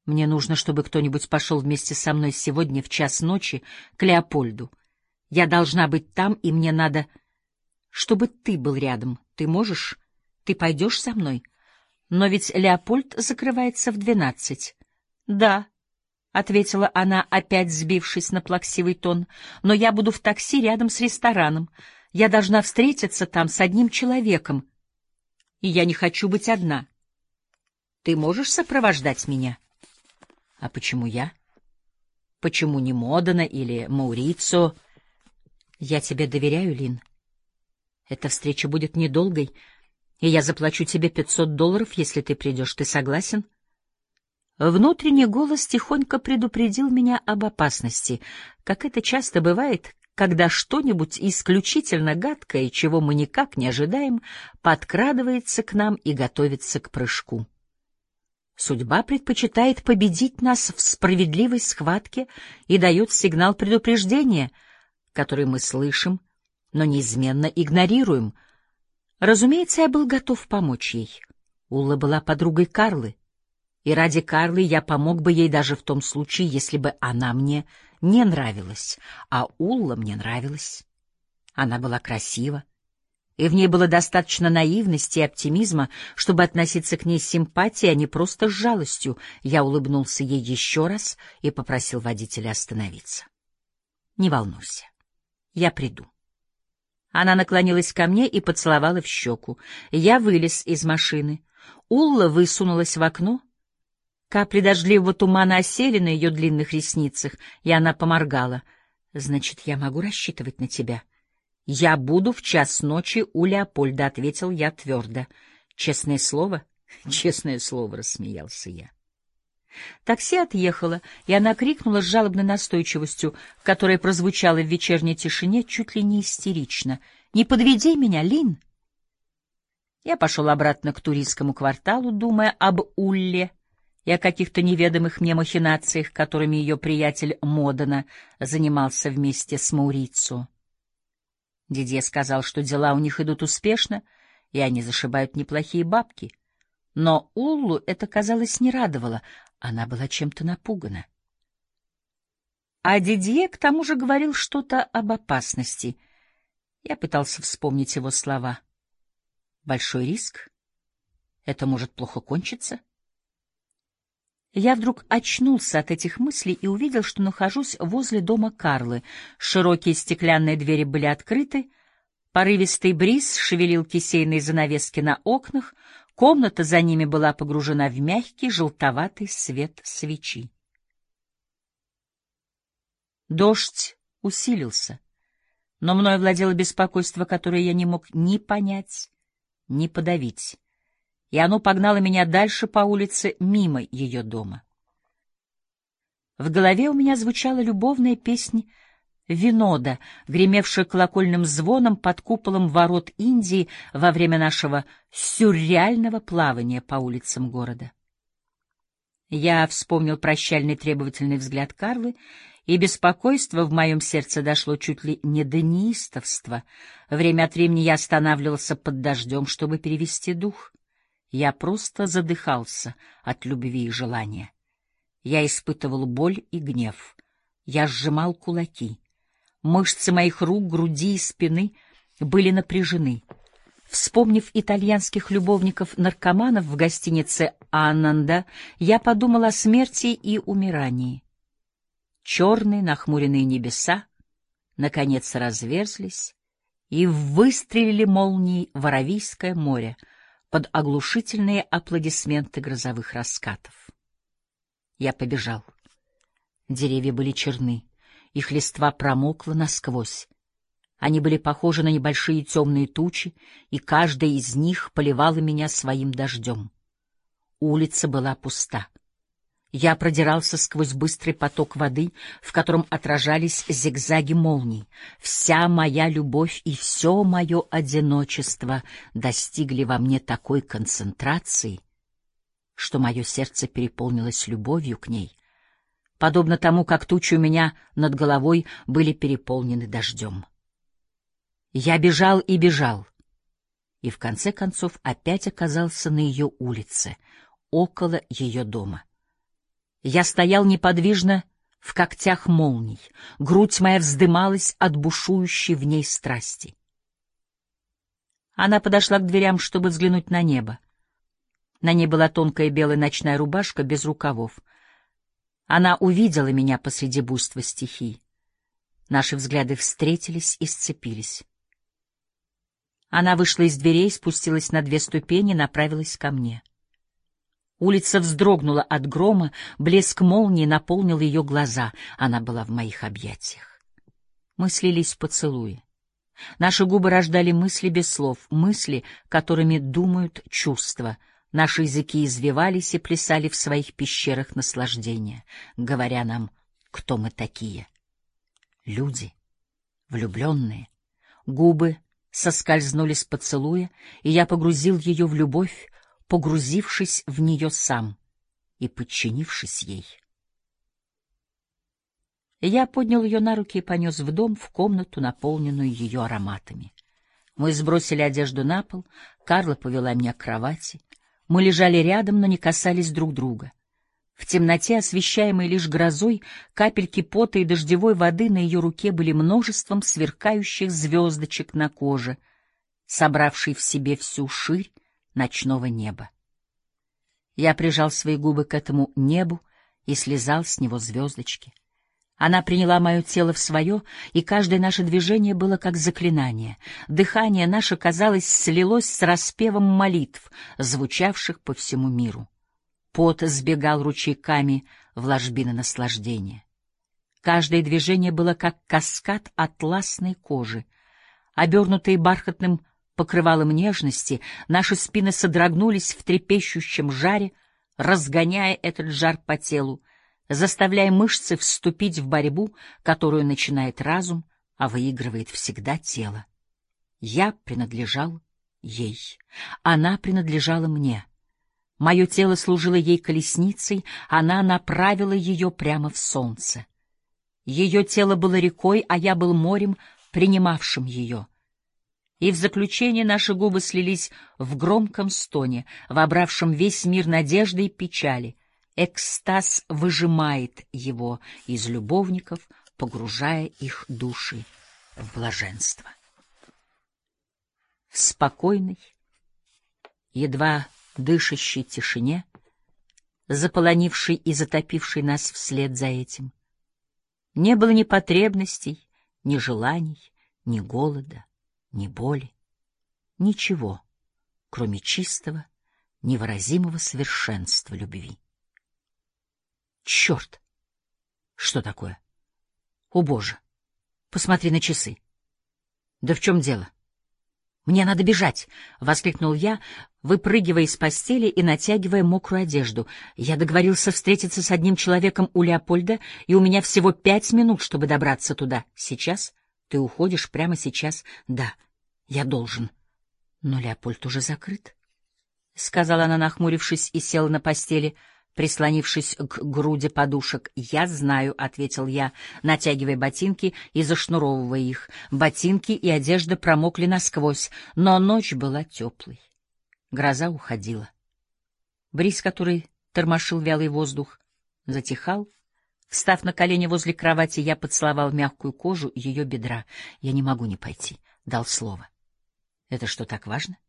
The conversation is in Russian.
Мне нужно, чтобы кто-нибудь пошел вместе со мной сегодня в 1:00 ночи к Леопольду. Я должна быть там, и мне надо, чтобы ты был рядом. Ты можешь? Ты пойдешь со мной? Но ведь Леопольд закрывается в 12. Да, — ответила она, опять сбившись на плаксивый тон, — но я буду в такси рядом с рестораном. Я должна встретиться там с одним человеком, и я не хочу быть одна. Ты можешь сопровождать меня? А почему я? Почему не Модена или Маурицио? Я тебе доверяю, Лин. Эта встреча будет недолгой, и я заплачу тебе $500, если ты придешь. Ты согласен? Внутренний голос тихонько предупредил меня об опасности, как это часто бывает, когда что-нибудь исключительно гадкое, чего мы никак не ожидаем, подкрадывается к нам и готовится к прыжку. Судьба предпочитает победить нас в справедливой схватке и дает сигнал предупреждения, который мы слышим, но неизменно игнорируем. Разумеется, я был готов помочь ей. Улла была подругой Карлы, и ради Карлы я помог бы ей даже в том случае, если бы она мне не нравилась, а Улла мне нравилась. Она была красива, и в ней было достаточно наивности и оптимизма, чтобы относиться к ней с симпатией, а не просто с жалостью. Я улыбнулся ей еще раз и попросил водителя остановиться. «Не волнуйся, я приду». Она наклонилась ко мне и поцеловала в щеку. Я вылез из машины. Улла высунулась в окно. Капли дождливого тумана осели на ее длинных ресницах, и она поморгала. «Значит, я могу рассчитывать на тебя?» «Я буду в 1:00 ночи у Леопольда», — ответил я твердо. «Честное слово?» «Честное слово», — рассмеялся я. Такси отъехало, и она крикнула с жалобной настойчивостью, которая прозвучала в вечерней тишине чуть ли не истерично. «Не подведи меня, Лин!» Я пошел обратно к туристскому кварталу, думая об Улле и о каких-то неведомых мне махинациях, которыми ее приятель Модена занимался вместе с Маурицио. Дидье сказал, что дела у них идут успешно, и они зашибают неплохие бабки. Но Уллу это, казалось, не радовало, она была чем-то напугана. А Дидье к тому же говорил что-то об опасности. Я пытался вспомнить его слова. Большой риск? Это может плохо кончиться? Я вдруг очнулся от этих мыслей и увидел, что нахожусь возле дома Карлы. Широкие стеклянные двери были открыты, порывистый бриз шевелил кисейные занавески на окнах, комната за ними была погружена в мягкий желтоватый свет свечи. Дождь усилился, но мною владело беспокойство, которое я не мог ни понять, ни подавить, и оно погнало меня дальше по улице мимо ее дома. В голове у меня звучала любовная песнь Винода, гремевшая колокольным звоном под куполом ворот Индии во время нашего сюрреального плавания по улицам города. Я вспомнил прощальный требовательный взгляд Карлы, и беспокойство в моем сердце дошло чуть ли не до неистовства. Время от времени я останавливался под дождем, чтобы перевести дух. Я просто задыхался от любви и желания. Я испытывал боль и гнев. Я сжимал кулаки. Мышцы моих рук, груди и спины были напряжены. Вспомнив итальянских любовников-наркоманов в гостинице «Аннанда», я подумал о смерти и умирании. Черные нахмуренные небеса наконец разверзлись и выстрелили молнией в Аравийское море под оглушительные аплодисменты грозовых раскатов. Я побежал. Деревья были черны, их листва промокла насквозь. Они были похожи на небольшие темные тучи, и каждая из них поливала меня своим дождем. Улица была пуста. Я продирался сквозь быстрый поток воды, в котором отражались зигзаги молний. Вся моя любовь и все мое одиночество достигли во мне такой концентрации, что мое сердце переполнилось любовью к ней, подобно тому, как тучи у меня над головой были переполнены дождем. Я бежал и бежал, и в конце концов опять оказался на ее улице, около ее дома. Я стоял неподвижно в когтях молний, грудь моя вздымалась от бушующей в ней страсти. Она подошла к дверям, чтобы взглянуть на небо. На ней была тонкая белая ночная рубашка без рукавов. Она увидела меня посреди буйства стихий. Наши взгляды встретились и сцепились. Она вышла из дверей, спустилась на 2 ступени и направилась ко мне. Улица вздрогнула от грома, блеск молнии наполнил ее глаза. Она была в моих объятиях. Мы слились в поцелуи. Наши губы рождали мысли без слов, мысли, которыми думают чувства. Наши языки извивались и плясали в своих пещерах наслаждения, говоря нам, кто мы такие. Люди, влюбленные. Губы соскользнули с поцелуя, и я погрузил ее в любовь, погрузившись в нее сам и подчинившись ей. Я поднял ее на руки и понес в дом, в комнату, наполненную ее ароматами. Мы сбросили одежду на пол, Карла повела меня к кровати. Мы лежали рядом, но не касались друг друга. В темноте, освещаемой лишь грозой, капельки пота и дождевой воды на ее руке были множеством сверкающих звездочек на коже, собравшей в себе всю ширь ночного неба. Я прижал свои губы к этому небу и слезал с него звездочки. Она приняла мое тело в свое, и каждое наше движение было как заклинание. Дыхание наше, казалось, слилось с распевом молитв, звучавших по всему миру. Пот сбегал ручейками в ложбины наслаждения. Каждое движение было как каскад атласной кожи. Обернутые бархатным покрывалом нежности, наши спины содрогнулись в трепещущем жаре, разгоняя этот жар по телу, заставляя мышцы вступить в борьбу, которую начинает разум, а выигрывает всегда тело. Я принадлежал ей, она принадлежала мне. Мое тело служило ей колесницей, она направила ее прямо в солнце. Ее тело было рекой, а я был морем, принимавшим ее. И в заключение наши губы слились в громком стоне, вобравшем весь мир надежды и печали. Экстаз выжимает его из любовников, погружая их души в блаженство. В спокойной, едва дышащей тишине, заполонившей и затопившей нас вслед за этим, не было ни потребностей, ни желаний, ни голода, ни боли, ничего, кроме чистого, невыразимого совершенства любви. Черт! Что такое? О, Боже! Посмотри на часы. Да в чем дело? Мне надо бежать! — воскликнул я, выпрыгивая из постели и натягивая мокрую одежду. Я договорился встретиться с одним человеком у Леопольда, и у меня всего 5 минут, чтобы добраться туда. Сейчас? Ты уходишь прямо сейчас? Да, я должен. Но Леопольд уже закрыт, — сказала она, нахмурившись, и села на постели, прислонившись к груди подушек. «Я знаю», — ответил я, натягивая ботинки и зашнуровывая их. Ботинки и одежда промокли насквозь, но ночь была теплой. Гроза уходила. Бриз, который тормошил вялый воздух, затихал. Встав на колени возле кровати, я поцеловал мягкую кожу ее бедра. «Я не могу не пойти», — дал слово. «Это что, так важно?»